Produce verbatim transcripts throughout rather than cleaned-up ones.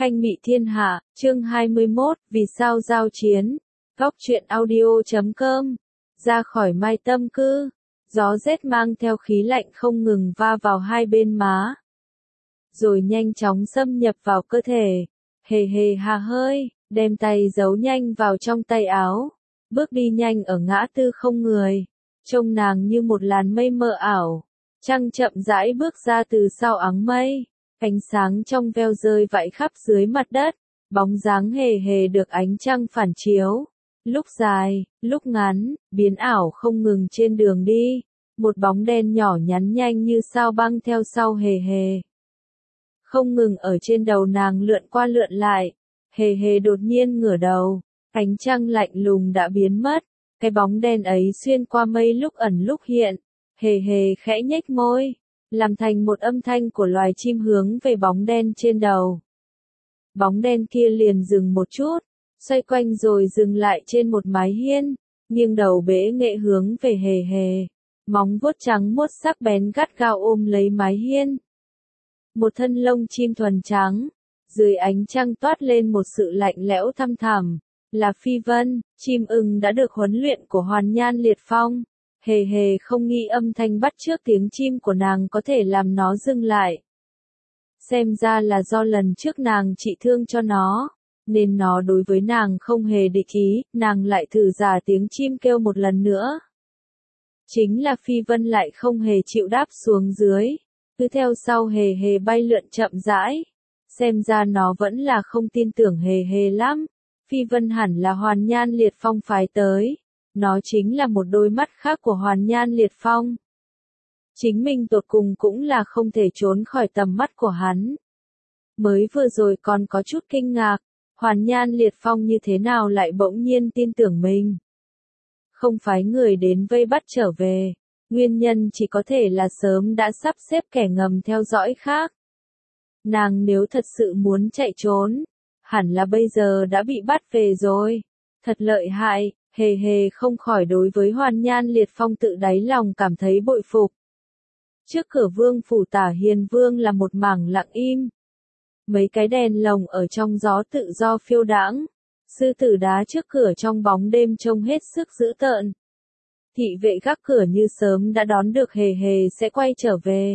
Khanh Mị Thiên Hạ, chương hai mươi mốt, vì sao giao chiến? Góc truyện audio chấm com. Ra khỏi Mai Tâm Cư, gió rét mang theo khí lạnh không ngừng va vào hai bên má, rồi nhanh chóng xâm nhập vào cơ thể. Hề hề hà hơi, đem tay giấu nhanh vào trong tay áo, bước đi nhanh ở ngã tư không người, trông nàng như một làn mây mờ ảo. Trăng chậm rãi bước ra từ sau áng mây, ánh sáng trong veo rơi vãi khắp dưới mặt đất, bóng dáng hề hề được ánh trăng phản chiếu, lúc dài, lúc ngắn, biến ảo không ngừng trên đường đi, một bóng đen nhỏ nhắn nhanh như sao băng theo sau hề hề. Không ngừng ở trên đầu nàng lượn qua lượn lại, hề hề đột nhiên ngửa đầu, ánh trăng lạnh lùng đã biến mất, cái bóng đen ấy xuyên qua mây lúc ẩn lúc hiện, hề hề khẽ nhếch môi, làm thành một âm thanh của loài chim hướng về bóng đen trên đầu. Bóng đen kia liền dừng một chút, xoay quanh rồi dừng lại trên một mái hiên, nghiêng đầu bẽ nghệ hướng về hề hề, móng vuốt trắng muốt sắc bén gắt gao ôm lấy mái hiên. Một thân lông chim thuần trắng, dưới ánh trăng toát lên một sự lạnh lẽo thăm thẳm, là phi vân, chim ưng đã được huấn luyện của Hoàn Nhan Liệt Phong. Hề hề không nghĩ âm thanh bắt chước tiếng chim của nàng có thể làm nó dừng lại. Xem ra là do lần trước nàng trị thương cho nó, nên nó đối với nàng không hề địch ý, nàng lại thử giả tiếng chim kêu một lần nữa. Chính là phi vân lại không hề chịu đáp xuống dưới, cứ theo sau hề hề bay lượn chậm rãi. Xem ra nó vẫn là không tin tưởng hề hề lắm, phi vân hẳn là Hoàn Nhan Liệt Phong phái tới. Nó chính là một đôi mắt khác của Hoàn Nhan Liệt Phong. Chính mình tột cùng cũng là không thể trốn khỏi tầm mắt của hắn. Mới vừa rồi còn có chút kinh ngạc, Hoàn Nhan Liệt Phong như thế nào lại bỗng nhiên tin tưởng mình. Không phái người đến vây bắt trở về, nguyên nhân chỉ có thể là sớm đã sắp xếp kẻ ngầm theo dõi khác. Nàng nếu thật sự muốn chạy trốn, hẳn là bây giờ đã bị bắt về rồi. Thật lợi hại. Hề hề không khỏi đối với Hoàn Nhan Liệt Phong tự đáy lòng cảm thấy bội phục. Trước cửa vương phủ Tả Hiền Vương là một mảng lặng im. Mấy cái đèn lồng ở trong gió tự do phiêu đãng. Sư tử đá trước cửa trong bóng đêm trông hết sức dữ tợn. Thị vệ gác cửa như sớm đã đón được hề hề sẽ quay trở về,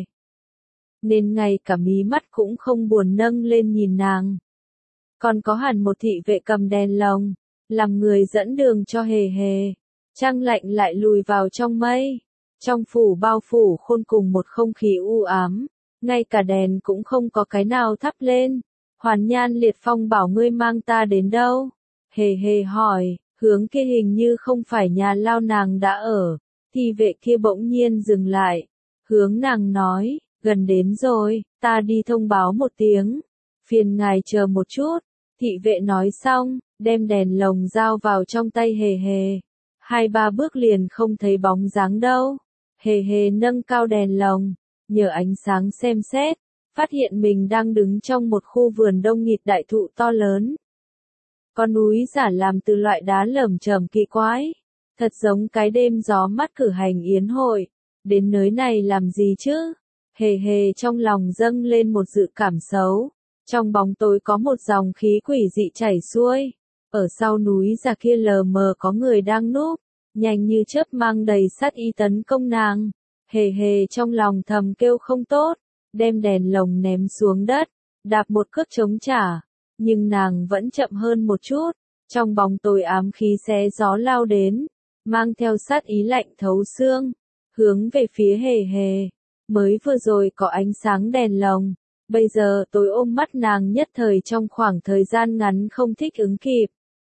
nên ngay cả mí mắt cũng không buồn nâng lên nhìn nàng. Còn có hẳn một thị vệ cầm đèn lồng, làm người dẫn đường cho hề hề. Trăng lạnh lại lùi vào trong mây, trong phủ bao phủ khôn cùng một không khí u ám, ngay cả đèn cũng không có cái nào thắp lên. Hoàn Nhan Liệt Phong bảo ngươi mang ta đến đâu? Hề hề hỏi, hướng kia hình như không phải nhà lao nàng đã ở. Thị vệ kia bỗng nhiên dừng lại, hướng nàng nói, gần đến rồi, ta đi thông báo một tiếng, phiền ngài chờ một chút. Thị vệ nói xong, đem đèn lồng dao vào trong tay hề hề. Hai ba bước liền không thấy bóng dáng đâu. Hề hề nâng cao đèn lồng, nhờ ánh sáng xem xét, phát hiện mình đang đứng trong một khu vườn đông nghịt đại thụ to lớn. Con núi giả làm từ loại đá lởm chởm kỳ quái, thật giống cái đêm gió mát cử hành yến hội. Đến nơi này làm gì chứ? Hề hề trong lòng dâng lên một dự cảm xấu. Trong bóng tối có một dòng khí quỷ dị chảy xuôi. Ở sau núi già kia lờ mờ có người đang núp, nhanh như chớp mang đầy sát ý tấn công nàng. Hề hề trong lòng thầm kêu không tốt, đem đèn lồng ném xuống đất, đạp một cước chống trả. Nhưng nàng vẫn chậm hơn một chút, trong bóng tối ám khí xé gió lao đến, mang theo sát ý lạnh thấu xương, hướng về phía hề hề. Mới vừa rồi có ánh sáng đèn lồng, bây giờ tối ôm mắt nàng nhất thời trong khoảng thời gian ngắn không thích ứng kịp.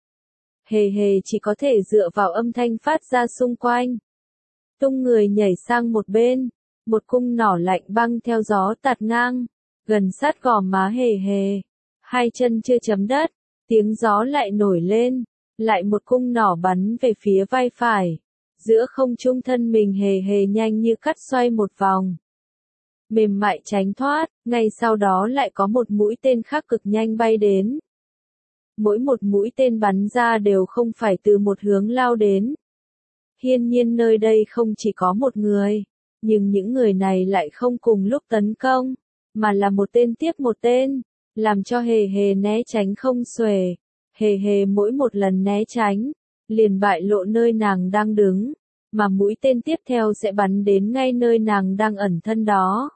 Hề hề chỉ có thể dựa vào âm thanh phát ra xung quanh. Tung người nhảy sang một bên, một cung nỏ lạnh băng theo gió tạt ngang, gần sát gò má hề hề. Hai chân chưa chấm đất, tiếng gió lại nổi lên, lại một cung nỏ bắn về phía vai phải. Giữa không trung thân mình hề hề nhanh như cắt xoay một vòng, mềm mại tránh thoát, ngay sau đó lại có một mũi tên khác cực nhanh bay đến. Mỗi một mũi tên bắn ra đều không phải từ một hướng lao đến. Hiển nhiên nơi đây không chỉ có một người, nhưng những người này lại không cùng lúc tấn công, mà là một tên tiếp một tên. làm cho hề hề né tránh không xuể. Hề hề mỗi một lần né tránh, liền bại lộ nơi nàng đang đứng, mà mũi tên tiếp theo sẽ bắn đến ngay nơi nàng đang ẩn thân đó.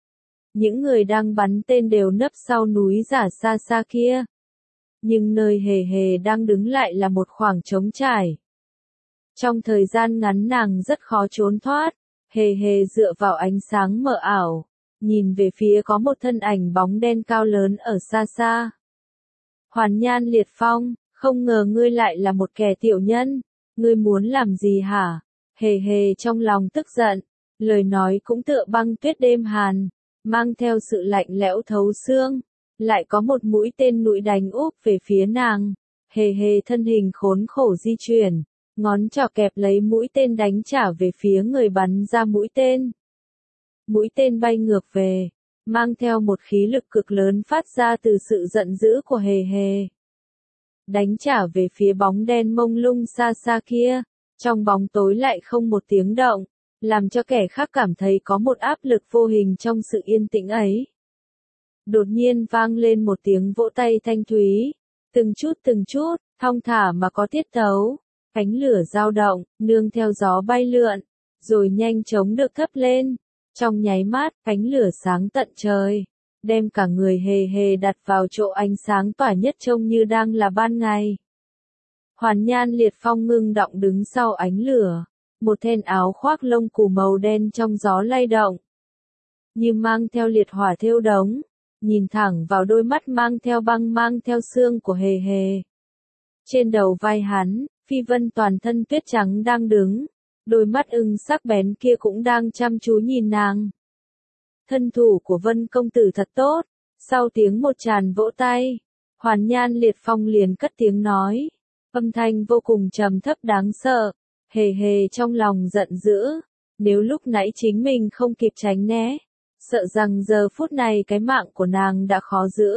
Những người đang bắn tên đều nấp sau núi giả xa xa kia. Nhưng nơi hề hề đang đứng lại là một khoảng trống trải. Trong thời gian ngắn nàng rất khó trốn thoát, hề hề dựa vào ánh sáng mờ ảo, nhìn về phía có một thân ảnh bóng đen cao lớn ở xa xa. Hoàn Nhan Liệt Phong, không ngờ ngươi lại là một kẻ tiểu nhân, ngươi muốn làm gì hả? Hề hề trong lòng tức giận, lời nói cũng tựa băng tuyết đêm hàn, mang theo sự lạnh lẽo thấu xương, lại có một mũi tên nụi đánh úp về phía nàng. Hề hề thân hình khốn khổ di chuyển, ngón trỏ kẹp lấy mũi tên đánh trả về phía người bắn ra mũi tên. Mũi tên bay ngược về, mang theo một khí lực cực lớn phát ra từ sự giận dữ của hề hề. Đánh trả về phía bóng đen mông lung xa xa kia, trong bóng tối lại không một tiếng động, làm cho kẻ khác cảm thấy có một áp lực vô hình trong sự yên tĩnh ấy. Đột nhiên vang lên một tiếng vỗ tay thanh thúy, từng chút từng chút, thong thả mà có tiết tấu, cánh lửa dao động, nương theo gió bay lượn, rồi nhanh chóng được thắp lên. Trong nháy mắt, cánh lửa sáng tận trời, đem cả người hề hề đặt vào chỗ ánh sáng tỏa nhất trông như đang là ban ngày. Hoàn Nhan Liệt Phong ngưng động đứng sau ánh lửa, một thân áo khoác lông cù màu đen trong gió lay động, như mang theo liệt hỏa thiêu đống, nhìn thẳng vào đôi mắt mang theo băng mang theo xương của hề hề. Trên đầu vai hắn, Phi Vân toàn thân tuyết trắng đang đứng, đôi mắt ưng sắc bén kia cũng đang chăm chú nhìn nàng. Thân thủ của Vân công tử thật tốt. Sau tiếng một tràng vỗ tay, Hoàn Nhan Liệt Phong liền cất tiếng nói, âm thanh vô cùng trầm thấp đáng sợ. Hề hề trong lòng giận dữ, nếu lúc nãy chính mình không kịp tránh né, sợ rằng giờ phút này cái mạng của nàng đã khó giữ.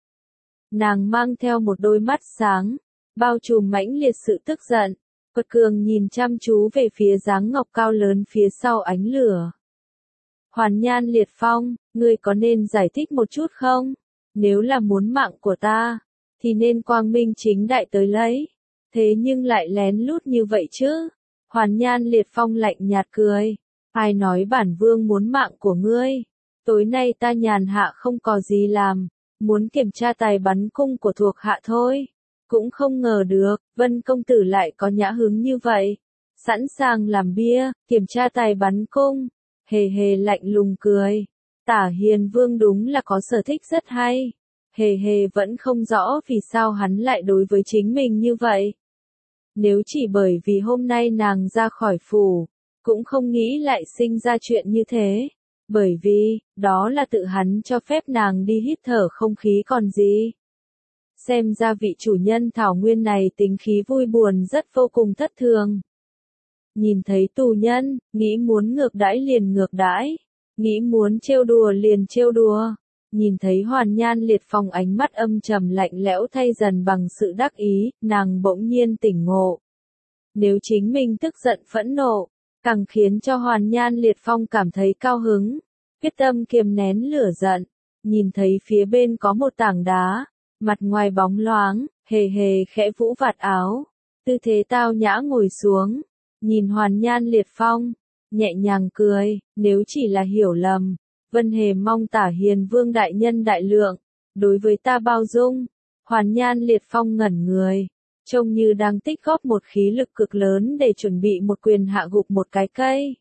Nàng mang theo một đôi mắt sáng, bao trùm mãnh liệt sự tức giận, quật cường nhìn chăm chú về phía dáng ngọc cao lớn phía sau ánh lửa. Hoàn Nhan Liệt Phong, ngươi có nên giải thích một chút không? Nếu là muốn mạng của ta, thì nên quang minh chính đại tới lấy. Thế nhưng lại lén lút như vậy chứ? Hoàn Nhan Liệt Phong lạnh nhạt cười. Ai nói bản vương muốn mạng của ngươi? Tối nay ta nhàn hạ không có gì làm, muốn kiểm tra tài bắn cung của thuộc hạ thôi. Cũng không ngờ được, Vân công tử lại có nhã hứng như vậy. Sẵn sàng làm bia, kiểm tra tài bắn cung. Hề hề lạnh lùng cười. Tả Hiền Vương đúng là có sở thích rất hay. Hề hề vẫn không rõ vì sao hắn lại đối với chính mình như vậy. Nếu chỉ bởi vì hôm nay nàng ra khỏi phủ, cũng không nghĩ lại sinh ra chuyện như thế. Bởi vì, đó là tự hắn cho phép nàng đi hít thở không khí còn gì. Xem ra vị chủ nhân thảo nguyên này tính khí vui buồn rất vô cùng thất thường. Nhìn thấy tù nhân, nghĩ muốn ngược đãi liền ngược đãi, nghĩ muốn trêu đùa liền trêu đùa. Nhìn thấy Hoàn Nhan Liệt Phong ánh mắt âm trầm lạnh lẽo thay dần bằng sự đắc ý, nàng bỗng nhiên tỉnh ngộ. Nếu chính mình tức giận phẫn nộ, càng khiến cho Hoàn Nhan Liệt Phong cảm thấy cao hứng, quyết tâm kiềm nén lửa giận. Nhìn thấy phía bên có một tảng đá, mặt ngoài bóng loáng, hề hề khẽ vũ vạt áo, tư thế tao nhã ngồi xuống, nhìn Hoàn Nhan Liệt Phong, nhẹ nhàng cười, nếu chỉ là hiểu lầm, Vân hề mong Tả Hiền Vương đại nhân đại lượng, đối với ta bao dung. Hoàn Nhan Liệt Phong ngẩn người, trông như đang tích góp một khí lực cực lớn để chuẩn bị một quyền hạ gục một cái cây.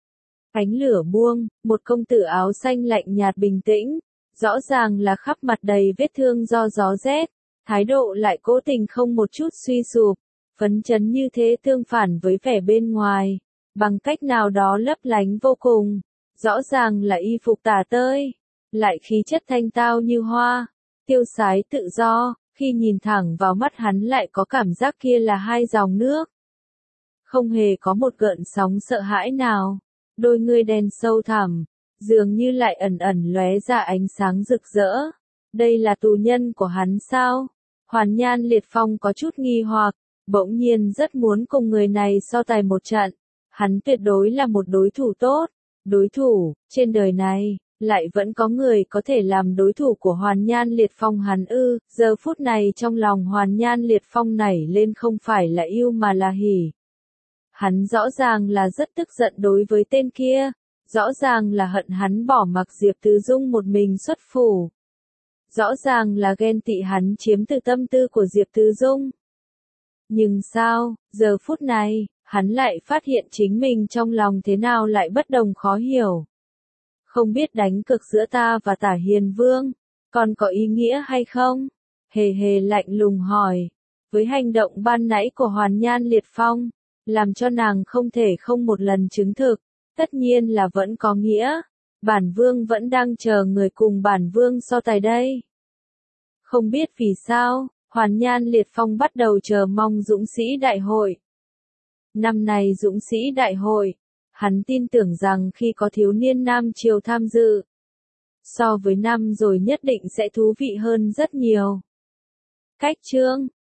Ánh lửa buông, một công tử áo xanh lạnh nhạt bình tĩnh, rõ ràng là khắp mặt đầy vết thương do gió rét, thái độ lại cố tình không một chút suy sụp, phấn chấn như thế tương phản với vẻ bên ngoài, bằng cách nào đó lấp lánh vô cùng. Rõ ràng là y phục tả tơi, lại khí chất thanh tao như hoa, tiêu sái tự do, khi nhìn thẳng vào mắt hắn lại có cảm giác kia là hai dòng nước. Không hề có một gợn sóng sợ hãi nào, đôi ngươi đen sâu thẳm, dường như lại ẩn ẩn lóe ra ánh sáng rực rỡ. Đây là tù nhân của hắn sao? Hoàn Nhan Liệt Phong có chút nghi hoặc, bỗng nhiên rất muốn cùng người này so tài một trận. Hắn tuyệt đối là một đối thủ tốt. Đối thủ, trên đời này, Lại vẫn có người có thể làm đối thủ của Hoàn Nhan Liệt Phong hắn ư? Giờ phút này trong lòng Hoàn Nhan Liệt Phong nảy lên không phải là yêu mà là hỉ. Hắn rõ ràng là rất tức giận đối với tên kia, rõ ràng là hận hắn bỏ mặc Diệp Từ Dung một mình xuất phủ. Rõ ràng là ghen tị hắn chiếm từ tâm tư của Diệp Từ Dung. Nhưng sao, giờ phút này, hắn lại phát hiện chính mình trong lòng thế nào lại bất đồng khó hiểu. Không biết đánh cược giữa ta và Tả Hiền Vương, còn có ý nghĩa hay không? Hề hề lạnh lùng hỏi. Với hành động ban nãy của Hoàn Nhan Liệt Phong, làm cho nàng không thể không một lần chứng thực, tất nhiên là vẫn có nghĩa. Bản Vương vẫn đang chờ người cùng Bản Vương so tài đây. Không biết vì sao, Hoàn Nhan Liệt Phong bắt đầu chờ mong Dũng sĩ đại hội. Năm nay Dũng sĩ đại hội, hắn tin tưởng rằng khi có thiếu niên Nam Triều tham dự, so với năm rồi nhất định sẽ thú vị hơn rất nhiều. Cách chương